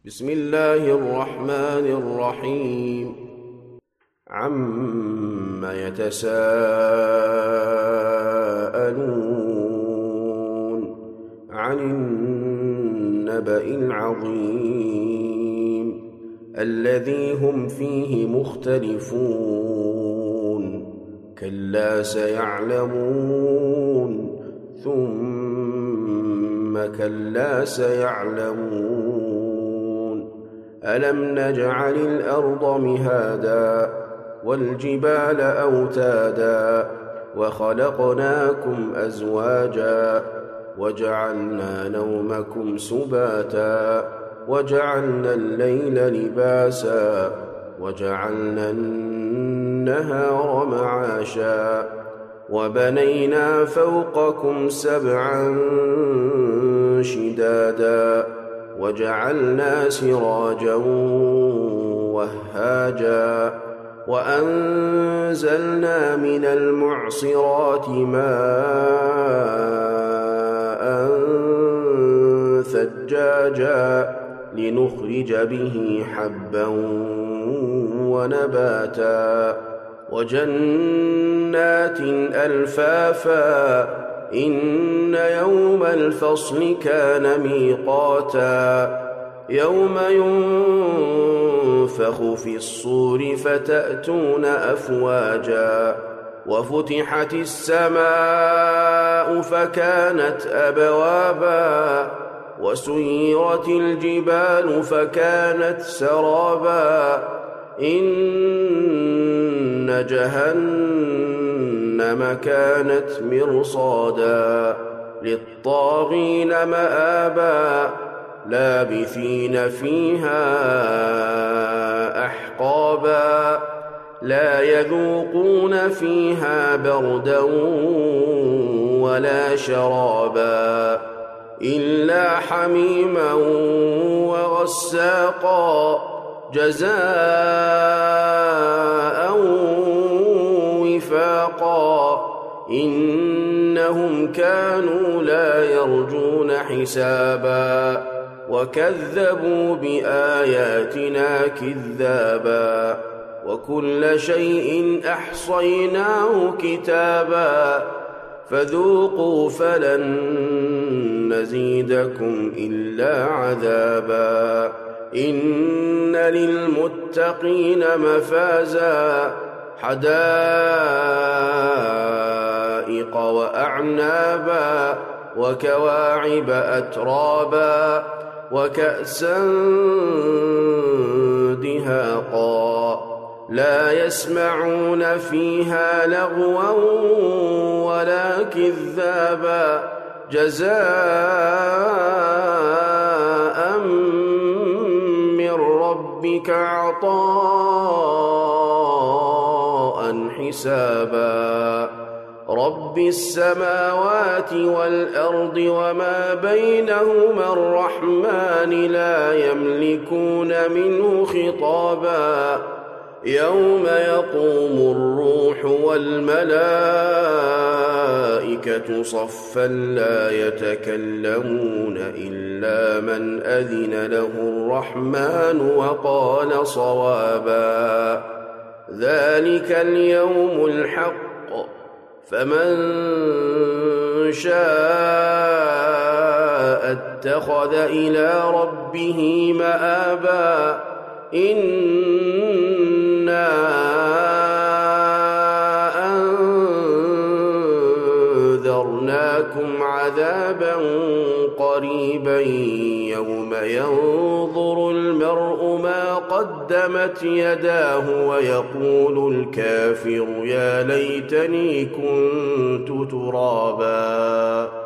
بسم الله الرحمن الرحيم عم يتساءلون عن النبأ العظيم الذي هم فيه مختلفون كلا سيعلمون ثم كلا سيعلمون ألم نجعل الأرض مهادا والجبال أوتادا وخلقناكم أزواجا وجعلنا نومكم سباتا وجعلنا الليل لباسا وجعلنا النهار معاشا وبنينا فوقكم سبعا شدادا وجعلنا سراجا وهاجا وأنزلنا من المعصرات ماء ثجاجا لنخرج به حبا ونباتا وجنات ألفافا إن يوم الفصل كان ميقاتا يوم ينفخ في الصور فتأتون أفواجا وفتحت السماء فكانت أبوابا وسيرت الجبال فكانت سرابا إن جهنم كانت مرصادا للطاغين مآبا لابثين فيها أحقابا لا يذوقون فيها بردا ولا شرابا إلا حميما وغساقا جزاء وفاقا إنهم كانوا لا يرجون حسابا وكذبوا بآياتنا كذابا وكل شيء أحصيناه كتابا فذوقوا فلن نزيدكم إلا عذابا إن للمتقين مفازا حدائق وأعنابا وكواعب أترابا وكأسا دهاقا لا يسمعون فيها لغوا ولا كذابا جزاء من ربك عطاء حسابا رب السماوات والأرض وما بينهما الرحمن لا يملكون منه خطابا يوم يقوم الروح والملائكة صفا لا يتكلمون إلا من أذن له الرحمن وقال صوابا ذلك اليوم الحق فمن شاء اتخذ إلى ربه مآبا إنا أنذرناكم عذابا قريبا يوم ينظر المرء ما قدمت يداه ويقول الكافر يا ليتني كنت ترابا